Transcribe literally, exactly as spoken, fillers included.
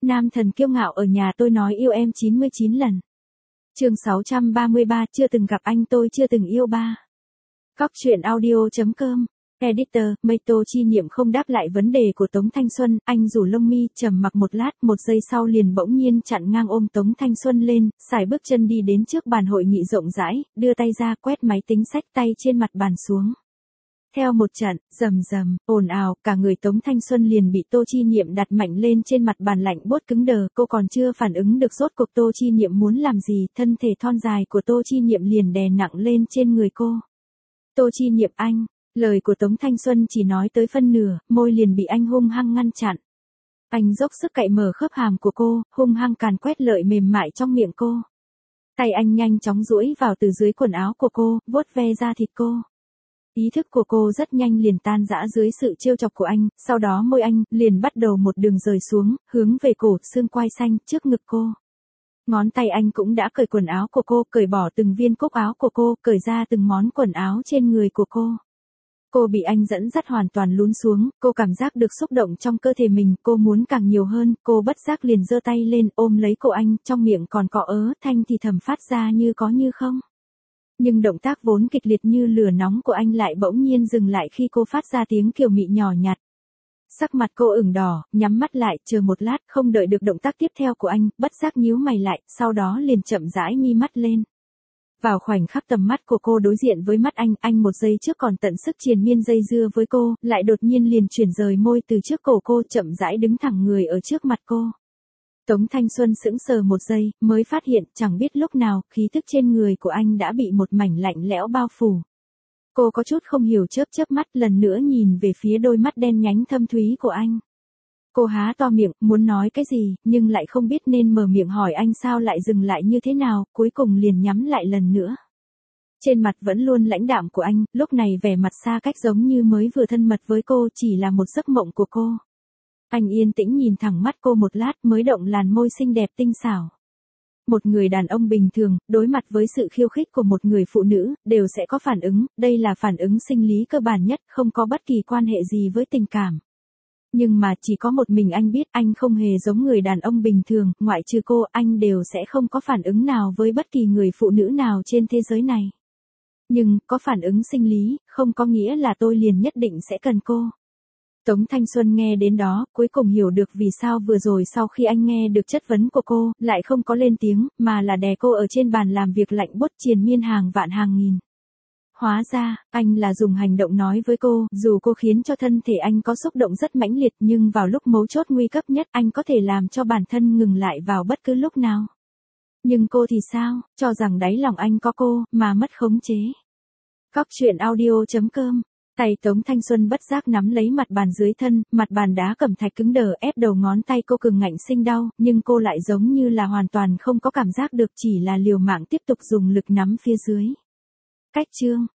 Nam thần kiêu ngạo ở nhà tôi nói yêu em chín mươi chín lần. Chương sáu trăm ba mươi ba, chưa từng gặp anh tôi chưa từng yêu ba. Cóc truyện audio chấm com. Editor, mây Tô Chi Nhiệm không đáp lại vấn đề của Tống Thanh Xuân, anh rủ lông mi, trầm mặc một lát, một giây sau liền bỗng nhiên chặn ngang ôm Tống Thanh Xuân lên, xài bước chân đi đến trước bàn hội nghị rộng rãi, đưa tay ra quét máy tính xách tay trên mặt bàn xuống. Theo một trận, rầm rầm, ồn ào, cả người Tống Thanh Xuân liền bị Tô Chi Nhiệm đặt mạnh lên trên mặt bàn lạnh buốt cứng đờ, cô còn chưa phản ứng được rốt cuộc Tô Chi Nhiệm muốn làm gì, thân thể thon dài của Tô Chi Nhiệm liền đè nặng lên trên người cô. Tô Chi Nhiệm anh, lời của Tống Thanh Xuân chỉ nói tới phân nửa, môi liền bị anh hung hăng ngăn chặn. Anh dốc sức cạy mở khớp hàm của cô, hung hăng càn quét lợi mềm mại trong miệng cô. Tay anh nhanh chóng duỗi vào từ dưới quần áo của cô, vuốt ve da thịt cô. Ý thức của cô rất nhanh liền tan rã dưới sự trêu chọc của anh, sau đó môi anh liền bắt đầu một đường rời xuống, hướng về cổ, xương quai xanh, trước ngực cô. Ngón tay anh cũng đã cởi quần áo của cô, cởi bỏ từng viên cúc áo của cô, cởi ra từng món quần áo trên người của cô. Cô bị anh dẫn dắt hoàn toàn lún xuống, cô cảm giác được xúc động trong cơ thể mình, cô muốn càng nhiều hơn, cô bất giác liền giơ tay lên ôm lấy cổ anh, trong miệng còn cọ ớ thanh thì thầm phát ra như có như không. Nhưng động tác vốn kịch liệt như lửa nóng của anh lại bỗng nhiên dừng lại khi cô phát ra tiếng kiều mị nhỏ nhặt. Sắc mặt cô ửng đỏ, nhắm mắt lại, chờ một lát, không đợi được động tác tiếp theo của anh, bất giác nhíu mày lại, sau đó liền chậm rãi mi mắt lên. Vào khoảnh khắc tầm mắt của cô đối diện với mắt anh, anh một giây trước còn tận sức triền miên dây dưa với cô, lại đột nhiên liền chuyển rời môi từ trước cổ cô, chậm rãi đứng thẳng người ở trước mặt cô. Tống Thanh Xuân sững sờ một giây, mới phát hiện, chẳng biết lúc nào, khí thức trên người của anh đã bị một mảnh lạnh lẽo bao phủ. Cô có chút không hiểu chớp chớp mắt, lần nữa nhìn về phía đôi mắt đen nhánh thâm thúy của anh. Cô há to miệng, muốn nói cái gì, nhưng lại không biết nên mở miệng hỏi anh sao lại dừng lại như thế nào, cuối cùng liền nhắm lại lần nữa. Trên mặt vẫn luôn lãnh đạm của anh, lúc này vẻ mặt xa cách giống như mới vừa thân mật với cô, chỉ là một giấc mộng của cô. Anh yên tĩnh nhìn thẳng mắt cô một lát mới động làn môi xinh đẹp tinh xảo. Một người đàn ông bình thường, đối mặt với sự khiêu khích của một người phụ nữ, đều sẽ có phản ứng, đây là phản ứng sinh lý cơ bản nhất, không có bất kỳ quan hệ gì với tình cảm. Nhưng mà chỉ có một mình anh biết anh không hề giống người đàn ông bình thường, ngoại trừ cô, anh đều sẽ không có phản ứng nào với bất kỳ người phụ nữ nào trên thế giới này. Nhưng, có phản ứng sinh lý, không có nghĩa là tôi liền nhất định sẽ cần cô. Tống Thanh Xuân nghe đến đó, cuối cùng hiểu được vì sao vừa rồi sau khi anh nghe được chất vấn của cô, lại không có lên tiếng, mà là đè cô ở trên bàn làm việc lạnh buốt triền miên hàng vạn hàng nghìn. Hóa ra, anh là dùng hành động nói với cô, dù cô khiến cho thân thể anh có xúc động rất mãnh liệt nhưng vào lúc mấu chốt nguy cấp nhất anh có thể làm cho bản thân ngừng lại vào bất cứ lúc nào. Nhưng cô thì sao, cho rằng đáy lòng anh có cô, mà mất khống chế. Cóc truyện audio chấm com. Tay Tống Thanh Xuân bất giác nắm lấy mặt bàn dưới thân, mặt bàn đá cẩm thạch cứng đờ ép đầu ngón tay cô cường ngạnh sinh đau, nhưng cô lại giống như là hoàn toàn không có cảm giác được, chỉ là liều mạng tiếp tục dùng lực nắm phía dưới. Cách chương.